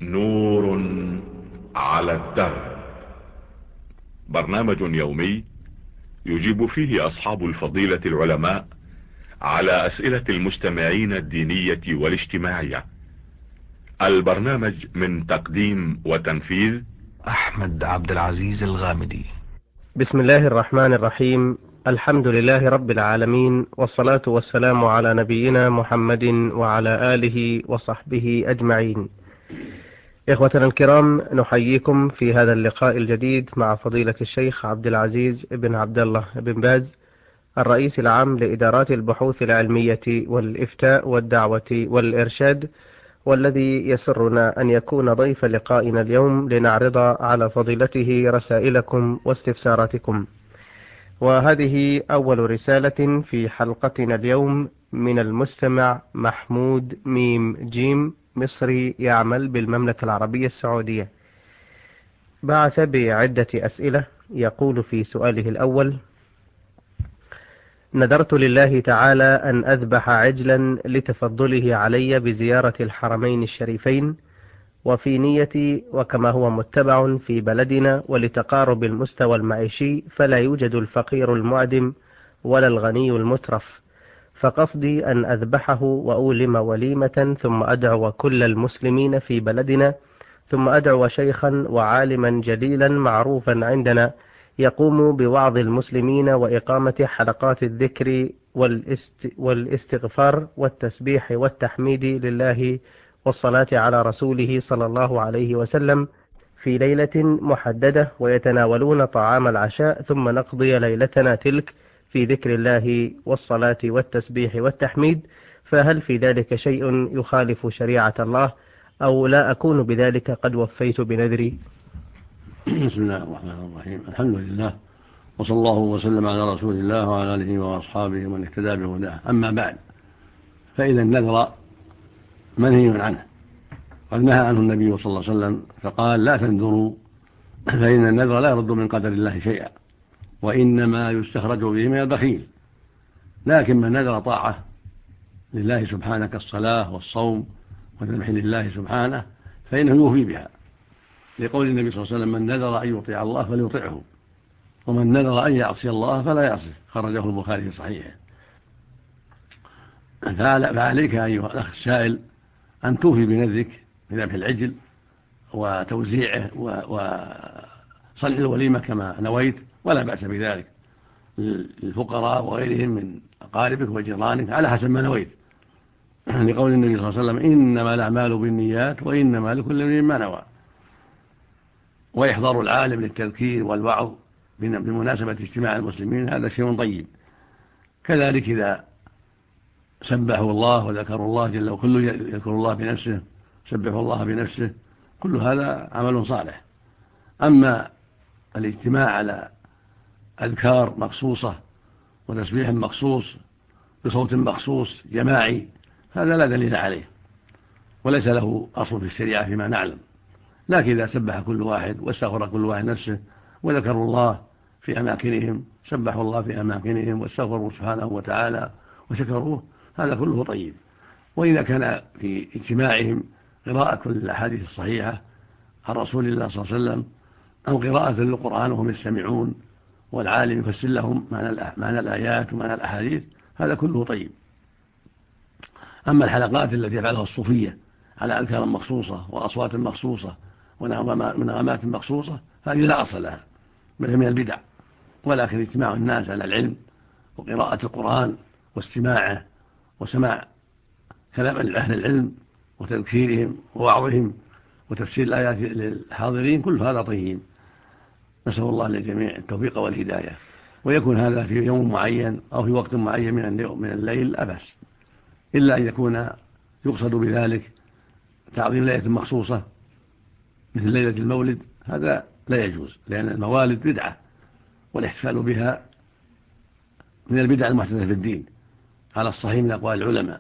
نور على الدرب. برنامج يومي يجيب فيه أصحاب الفضيلة العلماء على أسئلة المستمعين الدينية والاجتماعية. البرنامج من تقديم وتنفيذ أحمد عبد العزيز الغامدي. بسم الله الرحمن الرحيم. الحمد لله رب العالمين، والصلاة والسلام على نبينا محمد وعلى آله وصحبه أجمعين. إخوتنا الكرام، نحييكم في هذا اللقاء الجديد مع فضيلة الشيخ عبد العزيز بن عبد الله بن باز، الرئيس العام لإدارات البحوث العلمية والإفتاء والدعوة والإرشاد، والذي يسرنا أن يكون ضيف لقائنا اليوم لنعرض على فضيلته رسائلكم واستفساراتكم. وهذه أول رسالة في حلقتنا اليوم من المستمع محمود ميم جيم، مصري يعمل بالمملكة العربية السعودية. بعث بعدة أسئلة. يقول في سؤاله الأول: نذرت لله تعالى أن أذبح عجلا لتفضله علي بزيارة الحرمين الشريفين، وفي نيتي وكما هو متبع في بلدنا ولتقارب المستوى المعيشي، فلا يوجد الفقير المعدم ولا الغني المترف، فقصدي أن أذبحه وأولم وليمة، ثم أدعو كل المسلمين في بلدنا، ثم أدعو شيخا وعالما جليلا معروفا عندنا يقوم بوعظ المسلمين وإقامة حلقات الذكر والاستغفار والتسبيح والتحميد لله والصلاة على رسوله صلى الله عليه وسلم في ليلة محددة، ويتناولون طعام العشاء، ثم نقضي ليلتنا تلك في ذكر الله والصلاة والتسبيح والتحميد. فهل في ذلك شيء يخالف شريعة الله، أو لا أكون بذلك قد وفيت بنذري؟ بسم الله الرحمن الرحيم. الحمد لله، وصلى الله وسلم على رسول الله وعلى آله وأصحابه ومن اهتدى بهداه. أما بعد، فإذا النذر منهي عنه، قد نهى عنه النبي صلى الله عليه وسلم فقال: لا تنذروا فإن النذر لا يرد من قدر الله شيئا، وإنما يستخرج به من البخيل. لكن من نذر طاعة لله سبحانه كالصلاة والصوم والذبح لله سبحانه فإنه يوفي بها، لقول النبي صلى الله عليه وسلم: من نذر أن يطيع الله فليطعه، ومن نذر أن يعصي الله فلا يعصيه، خرجه البخاري في صحيحه. فعليك أيها الأخ السائل أن توفي بنذرك بذبح العجل وتوزيعه وصنع الوليمة كما نويت، ولا بأس بذلك للفقراء وغيرهم من أقاربك وجيرانك على حسب ما نويت، لقول النبي صلى الله عليه وسلم: إنما الأعمال بالنيات وإنما لكل امرئ ما نوى. وإحضار العالم للتذكير والوعظ بمناسبة اجتماع المسلمين هذا شيء طيب. كذلك إذا سبحوا الله وذكروا الله جل وعلا، يذكر الله بنفسه، سبحوا الله بنفسه، كل هذا عمل صالح. أما الاجتماع على أذكار مخصوصة وتسبيح مخصوص بصوت مخصوص جماعي، هذا لا دليل عليه وليس له أصل في الشريعة فيما نعلم. لكن إذا سبح كل واحد واستغفر كل واحد نفسه وذكروا الله في أماكنهم، سبحوا الله في أماكنهم واستغفروا سبحانه وتعالى وشكروه، هذا كله طيب. وإذا كان في اجتماعهم قراءة الأحاديث الصحيحة عن رسول الله صلى الله عليه وسلم أو قراءة للقرآن وهم يستمعون والعالم يفسر لهم معنى الآيات ومعنى الأحاديث، هذا كله طيب. أما الحلقات التي يفعلها الصوفية على أذكار مخصوصة وأصوات مخصوصة ونغمات مخصوصة، هذه لا أصل لها، بل من البدع. ولكن اجتماع الناس على العلم وقراءة القرآن واستماعه وسماع كلام أهل العلم وتذكيرهم ووعظهم وتفسير الآيات للحاضرين، كل هذا طيب. نسأل الله للجميع التوفيق والهداية. ويكون هذا في يوم معين أو في وقت معين من الليل لا بأس، إلا أن يكون يقصد بذلك تعظيم ليلة مخصوصة مثل ليلة المولد، هذا لا يجوز، لأن الموالد بدعة والاحتفال بها من البدع المحدثة في الدين على الصحيح من أقوال العلماء.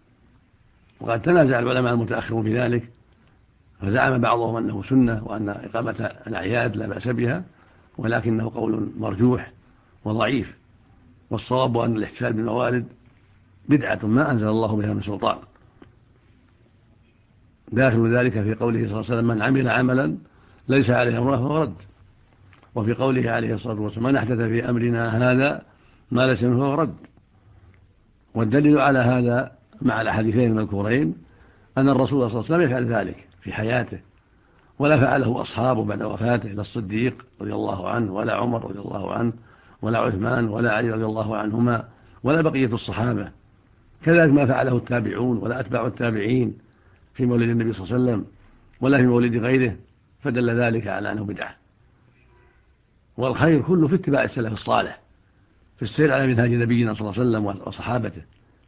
وقد تنازع العلماء المتأخرون في ذلك، فزعم بعضهم أنه سنة وأن إقامة الأعياد لا بأس بها، ولكنه قول مرجوح وضعيف، والصواب أن الاحتفال بالموالد بدعة ما أنزل الله بها من سلطان. داخل ذلك في قوله صلى الله عليه وسلم: من عمل عملا ليس عليه أمرنا فهو رد. وفي قوله عليه الصلاة والسلام: من أحدث في أمرنا هذا ما ليس منه فهو رد. والدليل على هذا مع الحديثين المذكورين أن الرسول صلى الله عليه وسلم يفعل ذلك في حياته، ولا فعله أصحابه بعد وفاته، لا الصديق رضي الله عنه ولا عمر رضي الله عنه ولا عثمان ولا علي رضي الله عنهما ولا بقية الصحابة. كذلك ما فعله التابعون ولا أتباع التابعين في مولد النبي صلى الله عليه وسلم ولا في مولد غيره، فدل ذلك على أنه بدعة. والخير كله في اتباع السلف الصالح، في السير على منهاج نبينا صلى الله عليه وسلم وصحابته.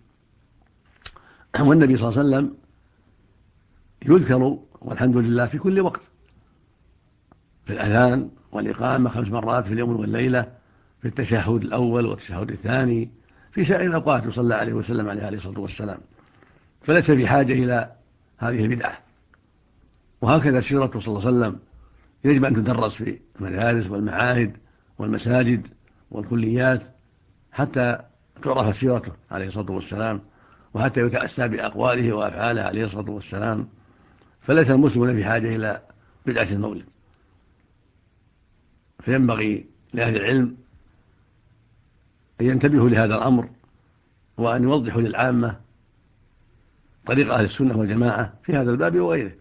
والنبي صلى الله عليه وسلم يذكر والحمد لله في كل وقت، في الأذان والإقامة 5 مرات في اليوم والليلة، في التشهد الأول والتشهد الثاني، في سائر الأوقات يصلى عليه وسلم عليه الصلاة والسلام. فليس في حاجة إلى هذه البدعة. وهكذا سيرته صلى الله عليه وسلم يجب أن تدرس في المدارس والمعاهد والمساجد والكليات حتى تعرف سيرته عليه الصلاة والسلام، وحتى يتأسى بأقواله وأفعاله عليه الصلاة والسلام. فليس المسلمون في حاجة إلى بدعة المولد. فينبغي لأهل العلم أن ينتبهوا لهذا الأمر، وأن يوضحوا للعامة طريق أهل السنة والجماعة في هذا الباب وغيره.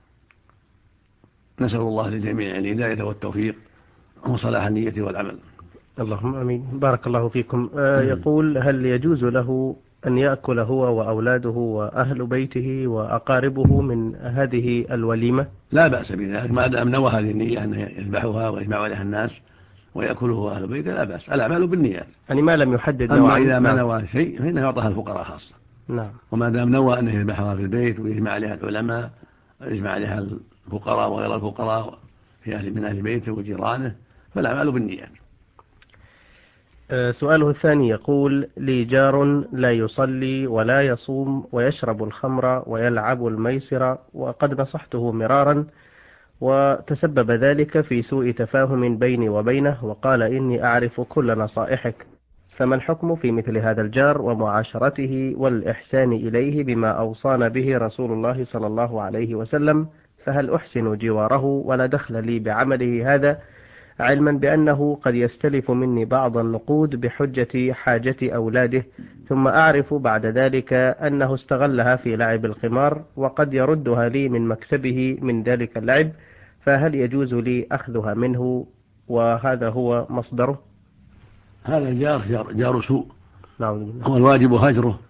نسأل الله للجميع الهداية والتوفيق وصلاح النية والعمل. اللهم آمين. بارك الله فيكم. يقول: هل يجوز له أن يأكل هو وأولاده وأهل بيته وأقاربه من هذه الوليمة؟ لا بأس بذلك، ما دام نوى هذه النية أن يذبحها ويجمع عليها الناس ويأكله أهل بيته لا بأس. الأعمال بالنيات، يعني ما لم يحدد أما نوعا. إذا ما نوى شيء فإنه يعطيها الفقراء خاصة. نعم. وما دام نوى أنه يذبحها في البيت ويجمع عليها العلماء ويجمع عليها الفقراء وغير الفقراء من أهل بيته وجيرانه فالأعمال بالنيات. سؤاله الثاني يقول: لي جار لا يصلي ولا يصوم ويشرب الخمر ويلعب الميسر، وقد نصحته مرارا وتسبب ذلك في سوء تفاهم بيني وبينه، وقال: إني أعرف كل نصائحك، فما الحكم في مثل هذا الجار ومعاشرته والإحسان إليه بما أوصانا به رسول الله صلى الله عليه وسلم؟ فهل أحسن جواره ولا دخل لي بعمله هذا، علما بأنه قد يستلف مني بعض النقود بحجة حاجة أولاده، ثم أعرف بعد ذلك أنه استغلها في لعب القمار، وقد يردها لي من مكسبه من ذلك اللعب، فهل يجوز لي أخذها منه وهذا هو مصدره؟ هذا الجار جار سوء، نعم. هو الواجب هجره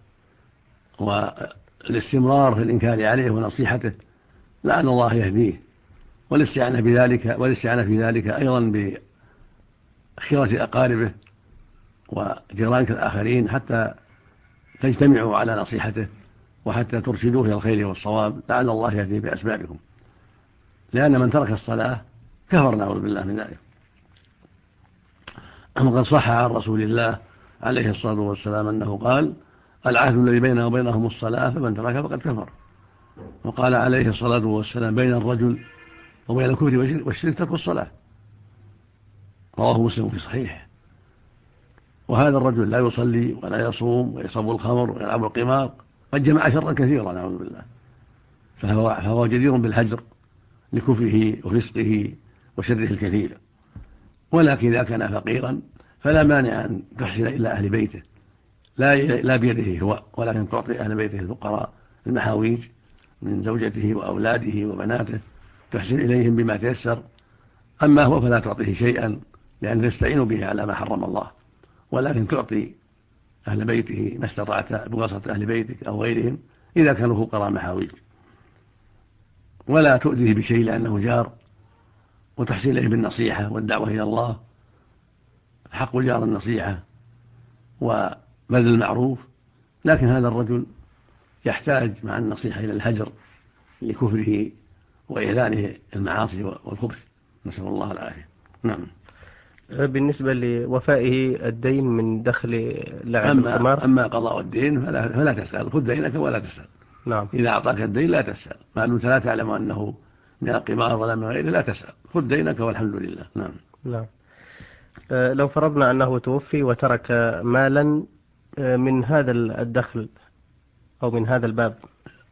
والاستمرار في الإنكار عليه ونصيحته، لعل الله يهديه، والاستعانة في ذلك أيضا بخيرة أقاربه وجيرانك الآخرين حتى تجتمعوا على نصيحته وحتى ترشدوه إلى الخير والصواب، لعل الله يهديه بأسبابكم. لأن من ترك الصلاة كفر، نعوذ بالله من ذلك. وقد صح عن رسول الله عليه الصلاة والسلام أنه قال: العهد الذي بيننا وبينهم الصلاة، فمن تركها فقد كفر. وقال عليه الصلاة والسلام: بين الرجل وبين الكفر والشرك ترك الصلاة. رواه مسلم في صحيح. وهذا الرجل لا يصلي ولا يصوم ويشرب الخمر ويلعب القمار، قد جمع شرا كثيرا نعوذ بالله، فهو جدير بالهجر لكفره وفسقه وشره الكثير. ولكن إذا كان فقيرا فلا مانع أن تحسن إلى أهل بيته، لا بيده هو، ولكن تعطي أهل بيته الفقراء المحاويج من زوجته وأولاده وبناته، تحسن إليهم بما تيسر. أما هو فلا تعطيه شيئا، لأن تستعين به على ما حرم الله، ولكن تعطي أهل بيته ما استطعت بواسطة أهل بيتك أو غيرهم إذا كانوا فقراء محاويج، ولا تؤذيه بشيء لأنه جار، وتحسن إليه بالنصيحة والدعوة إلى الله. حق الجار النصيحة وبذل المعروف، لكن هذا الرجل يحتاج مع النصيحة إلى الهجر لكفره وإعلانه المعاصي والخبث، نسأل الله العافية. نعم. بالنسبة لوفائه الدين من دخل لعب القمار، أما قضاء الدين فلا تسأل، خذ دينك ولا تسأل. نعم. إذا أعطاك الدين لا تسأل، ما دمت لا تعلم أنه من القمار ولا من غيره لا تسأل، خذ دينك والحمد لله. نعم. نعم. لو فرضنا أنه توفي وترك مالا من هذا الدخل أو من هذا الباب،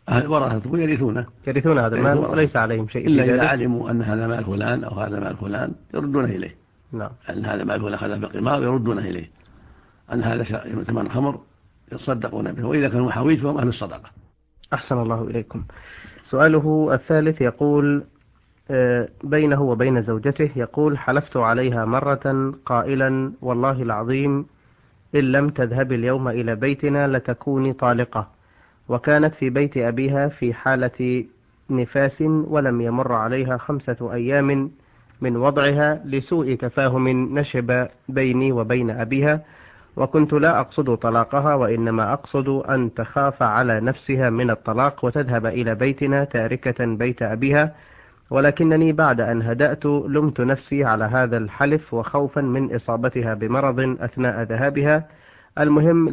ورثته يرثون هذا المال وليس عليهم شيء إلا إذا علموا أن هذا مال فلان أو هذا مال فلان يردونه إليه. نعم. أن هذا مال فلان أخذه بالقمار يردونه إليه، أن هذا ثمن خمر يتصدقون به، وإذا كانوا محاويج فهم أهل الصدقة. أحسن الله إليكم. سؤاله الثالث يقول بينه وبين زوجته، يقول: حلفت عليها مرة قائلا: والله العظيم إن لم تذهب اليوم إلى بيتنا لتكوني طالقة. وكانت في بيت أبيها في حالة نفاس، ولم يمر عليها 5 أيام من وضعها لسوء تفاهم نشب بيني وبين أبيها، وكنت لا أقصد طلاقها، وإنما أقصد أن تخاف على نفسها من الطلاق وتذهب إلى بيتنا تاركة بيت أبيها، ولكنني بعد أن هدأت لمت نفسي على هذا الحلف، وخوفا من إصابتها بمرض أثناء ذهابها. المهم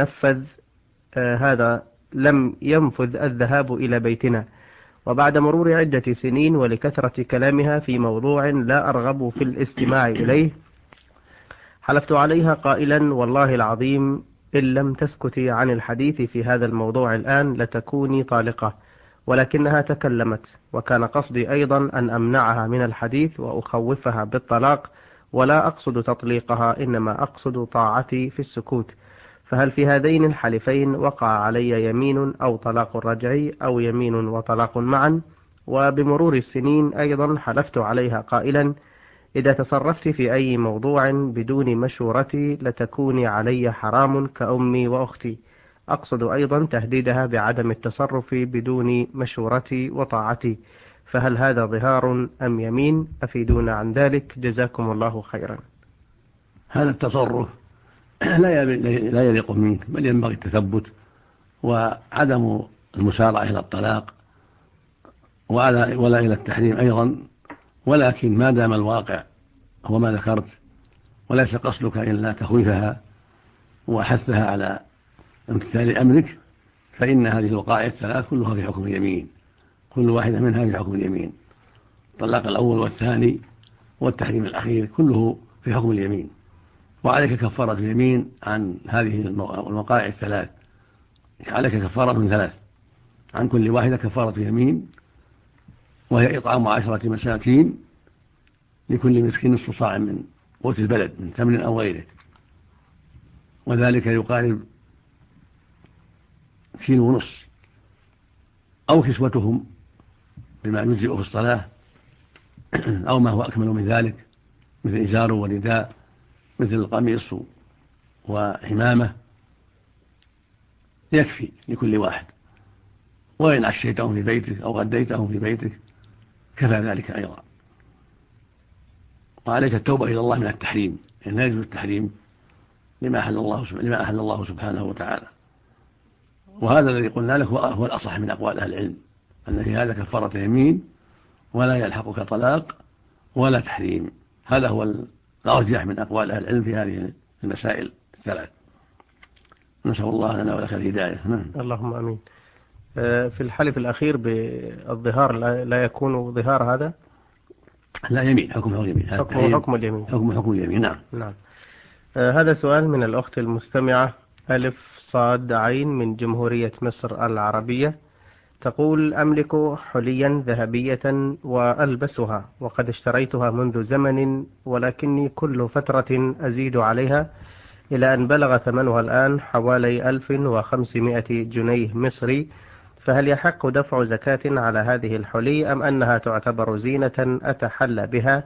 لم ينفذ الذهاب إلى بيتنا، وبعد مرور عدة سنين ولكثرة كلامها في موضوع لا أرغب في الاستماع إليه، حلفت عليها قائلا: والله العظيم إن لم تسكتي عن الحديث في هذا الموضوع الآن لتكوني طالقة. ولكنها تكلمت، وكان قصدي أيضا أن أمنعها من الحديث وأخوفها بالطلاق، ولا أقصد تطليقها، إنما أقصد طاعتي في السكوت. فهل في هذين الحلفين وقع علي يمين أو طلاق رجعي أو يمين وطلاق معا؟ وبمرور السنين أيضا حلفت عليها قائلا: إذا تصرفت في أي موضوع بدون مشورتي لتكوني علي حرام كأمي وأختي. أقصد أيضا تهديدها بعدم التصرف بدون مشورتي وطاعتي. فهل هذا ظهار أم يمين؟ أفيدونا عن ذلك جزاكم الله خيرا. هذا التصرف لا يليق منك، بل ينبغي التثبت وعدم المسارعة إلى الطلاق ولا إلى التحريم أيضا. ولكن ما دام الواقع هو ما ذكرت وليس قصدك إلا تخويفها وحثها على امتثال أمرك، فإن هذه الوقائع الثلاث كلها في حكم اليمين، كل واحدة منها في حكم اليمين. الطلاق الأول والثاني والتحريم الأخير كله في حكم اليمين، وعليك كفارة اليمين عن هذه الوقائع الثلاث. عليك كفارة من 3، عن كل واحدة كفارة يمين، وهي إطعام 10 مساكين لكل مسكين نصف صاع من قوت البلد من تمر أو غيره، وذلك يقارب 1.5 كيلو، أو كسوتهم بما يجزئ في الصلاة، أو ما هو أكمل من ذلك مثل إزار ورداء، مثل القميص وحمامة، يكفي لكل واحد. وإن عشيتهم في بيتك أو غديتهم في بيتك كفى ذلك أيضا. وعليك التوبة إلى الله من التحريم، إن لا يجوز التحريم لما أحل الله سبحانه وتعالى. وهذا الذي قلنا لك هو الأصح من أقوال أهل العلم، أن في هذا كفارة يمين ولا يلحقك طلاق ولا تحريم. هذا هو الأرجح من أقوال أهل العلم في هذه المسائل الثلاث. نسأل الله لنا ولك الهداية. اللهم أمين. في الحلف الأخير بالظهار لا يكون ظهار هذا؟ لا، يمين، حكم اليمين. حكم اليمين. حكم اليمين. نعم. هذا سؤال من الأخت المستمعة ألف صاد عين من جمهورية مصر العربية، تقول: أملك حليا ذهبية وألبسها، وقد اشتريتها منذ زمن، ولكني كل فترة أزيد عليها إلى أن بلغ ثمنها الآن حوالي 1500 جنيه مصري. فهل يحق دفع زكاة على هذه الحلي، أم أنها تعتبر زينة أتحلى بها؟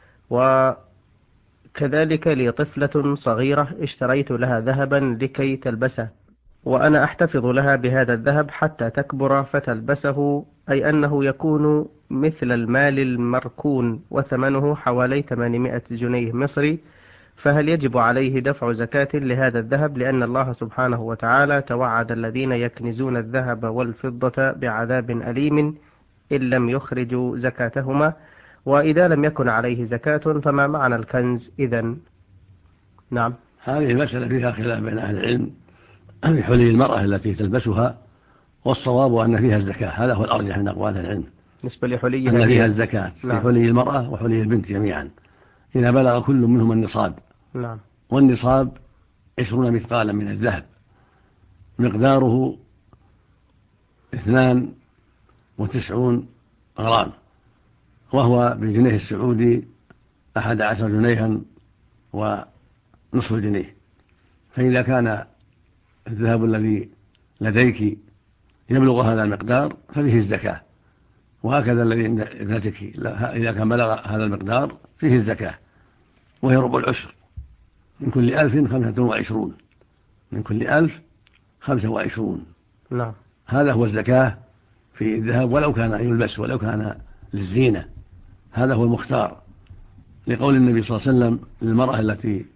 وكذلك لي طفلة صغيرة اشتريت لها ذهبا لكي تلبسه، وأنا أحتفظ لها بهذا الذهب حتى تكبر فتلبسه، أي أنه يكون مثل المال المركون، وثمنه حوالي 800 جنيه مصري. فهل يجب عليه دفع زكاة لهذا الذهب، لأن الله سبحانه وتعالى توعد الذين يكنزون الذهب والفضة بعذاب أليم إن لم يخرجوا زكاتهما؟ وإذا لم يكن عليه زكاة فما معنى الكنز إذن؟ نعم. هذه المسألة فيها خلاف بين أهل العلم في حلي المرأة التي تلبسها، والصواب أن فيها الزكاة. هذا هو الأرجح من أقوال العلم، بالنسبة لحليها أن فيها الزكاة. نعم. في حلي المرأة وحلي البنت جميعا إذا بلغ كل منهم النصاب. نعم. والنصاب 20 مثقالا من الذهب، مقداره 92 غرام، وهو بالجنيه السعودي 11 جنيها ونصف الجنيه. فإذا كان الذهب الذي لديك يبلغ هذا المقدار ففيه الزكاة، وهكذا الذي عند ابنتك إذا كان بلغ هذا المقدار فيه الزكاة، وهي ربع العشر. من كل 1000 25، من كل 1000 25. نعم. هذا هو الزكاة في الذهب، ولو كان يلبس ولو كان للزينة، هذا هو المختار، لقول النبي صلى الله عليه وسلم للمرأة التي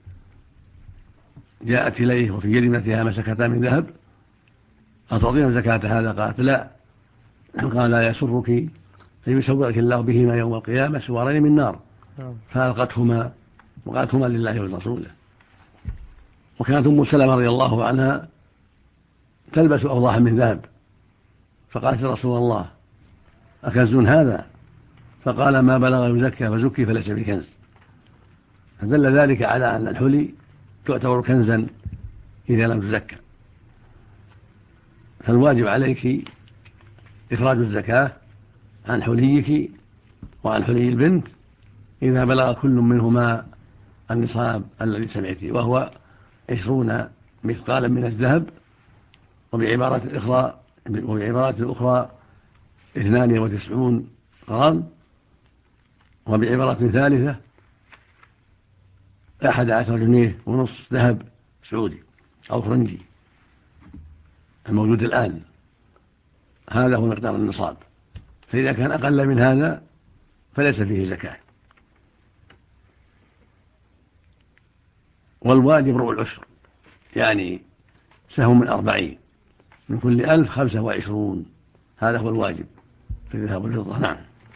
جاءت إليه وفي يد ابنتها مسكتان من ذهب: أتعطين زكاة هذا؟ قالت لا. قال: لا يسرك فيسوّرك الله بهما يوم القيامة سوارين من نار. فألقتهما وقالت: هما لله ولرسوله. وكانت أم سلمة رضي الله عنها تلبس أوضاحا من ذهب، فقالت: يا رسول الله أكنز هذا؟ فقال: ما بلغ يزكى فزكي فليس بكنز. فدل ذلك على أن الحلي تعتبر كنزا إذا لم تزكى. فالواجب عليك إخراج الزكاة عن حليك وعن حلي البنت إذا بلغ كل منهما النصاب الذي سمعته، وهو 20 مثقالا من الذهب، وبعبارة أخرى 92 غرام، وبعبارة ثالثة 11 جنيه ونصف ذهب سعودي أو فرنجي الموجود الآن. هذا هو مقدار النصاب، فإذا كان أقل من هذا فليس فيه زكاة. والواجب ربع العشر، يعني سهم من 40، من كل 1000 25. هذا هو الواجب في الذهب والفضة. نعم.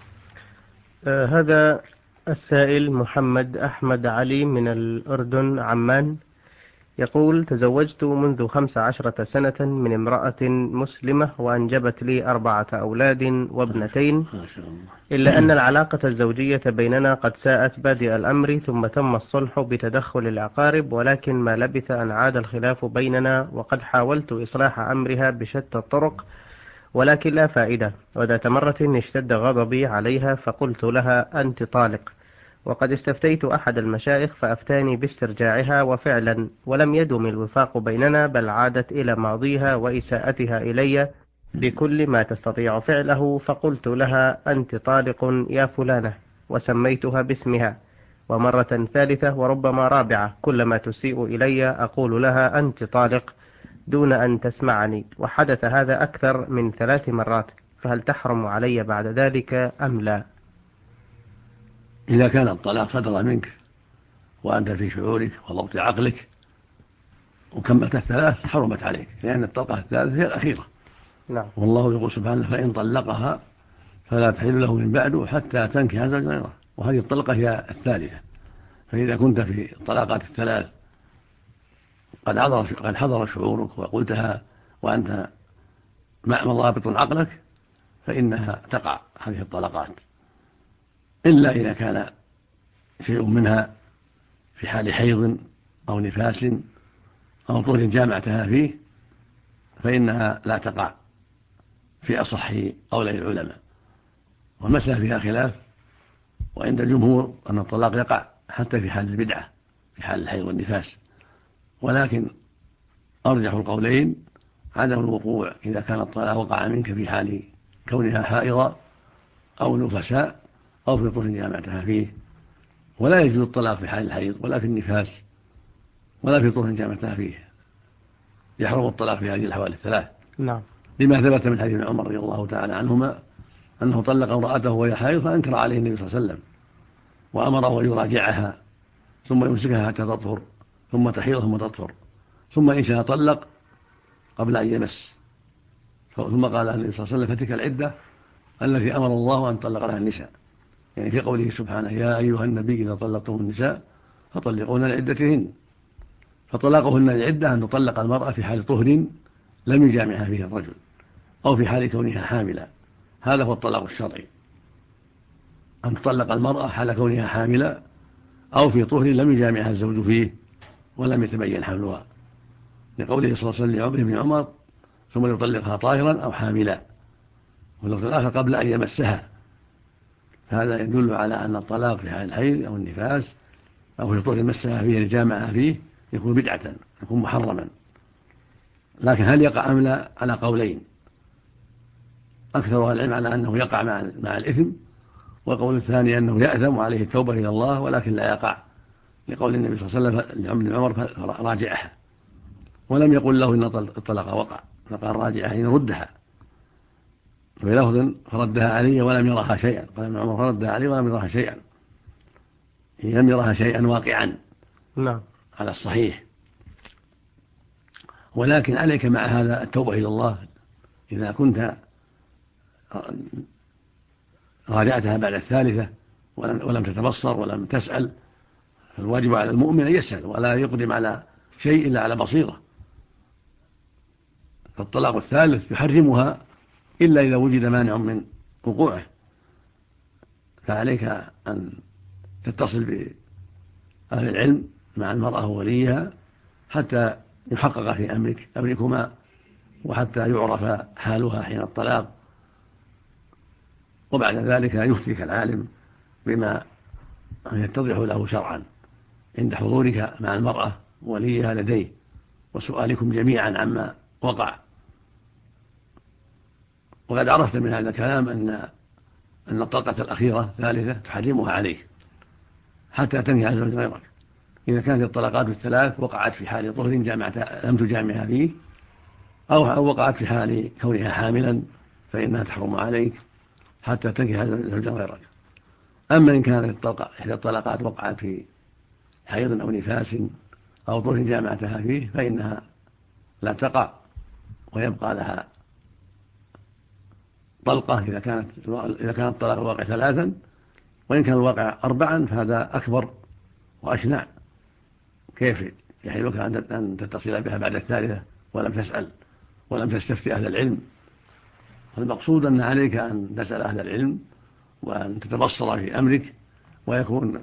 هذا السائل محمد أحمد علي من الأردن عمان يقول: تزوجت منذ 15 سنة من امرأة مسلمة، وأنجبت لي 4 أولاد وابنتين، إلا أن العلاقة الزوجية بيننا قد ساءت بادئ الأمر، ثم تم الصلح بتدخل الأقارب، ولكن ما لبث أن عاد الخلاف بيننا، وقد حاولت إصلاح أمرها بشتى الطرق ولكن لا فائدة. وذات مرة اشتد غضبي عليها فقلت لها: أنت طالق. وقد استفتيت أحد المشايخ فأفتاني باسترجاعها، وفعلا ولم يدم الوفاق بيننا، بل عادت إلى ماضيها وإساءتها إلي بكل ما تستطيع فعله. فقلت لها: أنت طالق يا فلانة، وسميتها باسمها. ومرة ثالثة وربما رابعة كلما تسيء إلي أقول لها: أنت طالق، دون أن تسمعني، وحدث هذا أكثر من 3 مرات، فهل تحرم علي بعد ذلك أم لا؟ إذا كان الطلاق صدر منك وأنت في شعورك وضبط عقلك وكملت 3 حرمت عليك، لأن الطلقة الثالثة هي الأخيرة. نعم. والله يقول سبحانه: فإن طلقها فلا تحل له من بعد حتى تنكح زوجا غيره. وهذه الطلقة هي الثالثة. فإذا كنت في الطلاقات ال3 قد حضر شعورك وقلتها وأنت مضابط عقلك، فإنها تقع هذه الطلقات، إلا إذا كان شيء منها في حال حيض أو نفاس أو طهر جامعتها فيه، فإنها لا تقع في أصح قولي العلماء. والمسألة فيها خلاف، وعند الجمهور أن الطلاق يقع حتى في حال البدعة، في حال الحيض والنفاس، ولكن أرجح القولين عدم الوقوع إذا كان الطلاق وقع منك في حال كونها حائضة أو نفساء أو في طهر جامعتها فيه. ولا يجوز الطلاق في حال الحيض ولا في النفاس ولا في طهر جامعتها فيه، يحرم الطلاق في هذه الأحوال ال3. نعم. لما ثبت من حديث عمر رضي الله تعالى عنهما أنه طلق امرأته وهي حائض، فأنكر عليه النبي صلى الله عليه وسلم وأمره أن يراجعها ثم يمسكها حتى تطهر، ثم تحيض ثم تطهر، ثم إن شاء طلق قبل أن يمس. ثم قال النبي صلى الله عليه وسلم: فتلك العدة التي أمر الله أن طلق لها النساء، يعني في قوله سبحانه: يا أيها النبي إذا طلقتم النساء فطلقوهن لعدتهن. فطلاقهن العدة أن تطلق المرأة في حال طهر لم يجامعها فيه الرجل، أو في حال كونها حاملا. هذا هو الطلاق الشرعي، أن تطلق المرأة حال كونها حاملا أو في طهر لم يجامعها الزوج فيه ولم يتبين حملها، لقوله صلى الله عليه وسلم لعمر بن عمر: ثم يطلقها طاهرا أو حاملا. واللفظ الآخر قبل أن يمسها. هذا يدل على أن الطلاق في حال الحيض أو النفاس أو في طهر مسها فيه لجامعها فيه يكون بدعة، يكون محرما. لكن هل يقع أم لا على قولين، أكثر العلم على أنه يقع مع الإثم، والقول الثاني أنه يأثم وعليه التوبة إلى الله ولكن لا يقع، لقول النبي صلى الله عليه وسلم لابن عمر راجعها، ولم يقل له إن الطلاق وقع، فقال راجعها إن ردها، وفي لفظ فردها علي ولم يرها شيئا، قال ابن عمر فردها علي ولم يرها شيئا، لم يرها شيئا واقعا نعم على الصحيح. ولكن عليك مع هذا التوبة إلى الله. إذا كنت راجعتها بعد الثالثة ولم تتبصر ولم تسأل، فالواجب على المؤمن أن يسأل ولا يقدم على شيء إلا على بصيرة. فالطلاق الثالث يحرمها إلا إذا وجد مانع من وقوعه، فعليك أن تتصل بأهل العلم مع المرأة ووليها حتى يحقق في أمركما، وحتى يعرف حالها حين الطلاق، وبعد ذلك يفتيك العالم بما يتضح له شرعا عند حضورك مع المرأة وليها لديه وسؤالكم جميعا عما وقع. وقد عرفت من هذا الكلام أن الطلقة الأخيرة ثالثة تحرمها عليك حتى تنهي زوج غيرك. إذا كانت الطلقات الثلاث وقعت في حال طهر لم تجامعها فيه، أو وقعت في حال كونها حاملا، فإنها تحرم عليك حتى تنكح زوجا غيرك. أما إن كانت إحدى الطلقات وقعت في حيض أو نفاس أو طهر جامعتها فيه فإنها لا تقع، ويبقى لها طلقة إذا كان الطلاق الواقع ثلاثا، وإن كان الواقع أربعا فهذا أكبر وأشنع. كيف يحيلك أن تتصل بها بعد الثالثة ولم تسأل ولم تستفتي أهل العلم؟ فالمقصود أن عليك أن تسأل أهل العلم وأن تتبصر في أمرك، ويكون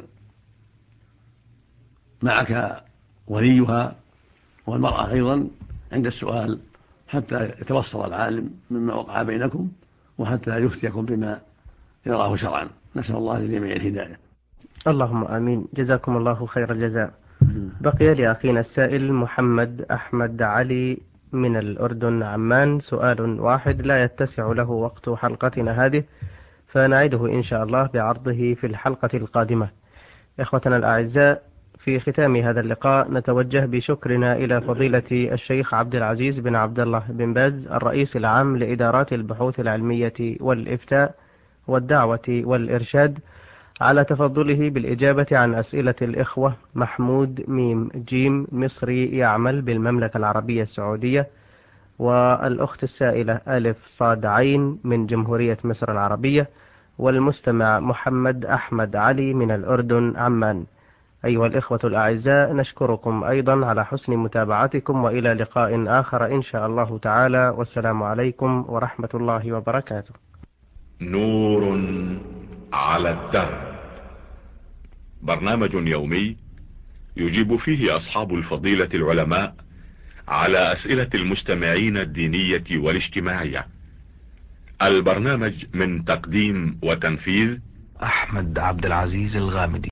معك وليها والمرأة أيضا عند السؤال حتى يتبصر العالم مما وقع بينكم، وحتى يفتيكم بما يراه شرعا. نسأل الله للجميع الهداية. اللهم آمين. جزاكم الله خير الجزاء. بقي لأخينا السائل محمد أحمد علي من الأردن عمان سؤال واحد لا يتسع له وقت حلقتنا هذه، فنعيده إن شاء الله بعرضه في الحلقة القادمة. إخوتنا الأعزاء، في ختام هذا اللقاء نتوجه بشكرنا إلى فضيلة الشيخ عبد العزيز بن عبد الله بن باز الرئيس العام لإدارات البحوث العلمية والإفتاء والدعوة والإرشاد على تفضله بالإجابة عن أسئلة الإخوة محمود ميم جيم مصري يعمل بالمملكة العربية السعودية، والأخت السائلة ألف صاد عين من جمهورية مصر العربية، والمستمع محمد أحمد علي من الأردن عمان. أيها الإخوة الأعزاء، نشكركم أيضا على حسن متابعتكم، وإلى لقاء آخر إن شاء الله تعالى، والسلام عليكم ورحمة الله وبركاته. نور على الدرب، برنامج يومي يجيب فيه أصحاب الفضيلة العلماء على أسئلة المستمعين الدينية والاجتماعية. البرنامج من تقديم وتنفيذ أحمد عبد العزيز الغامدي.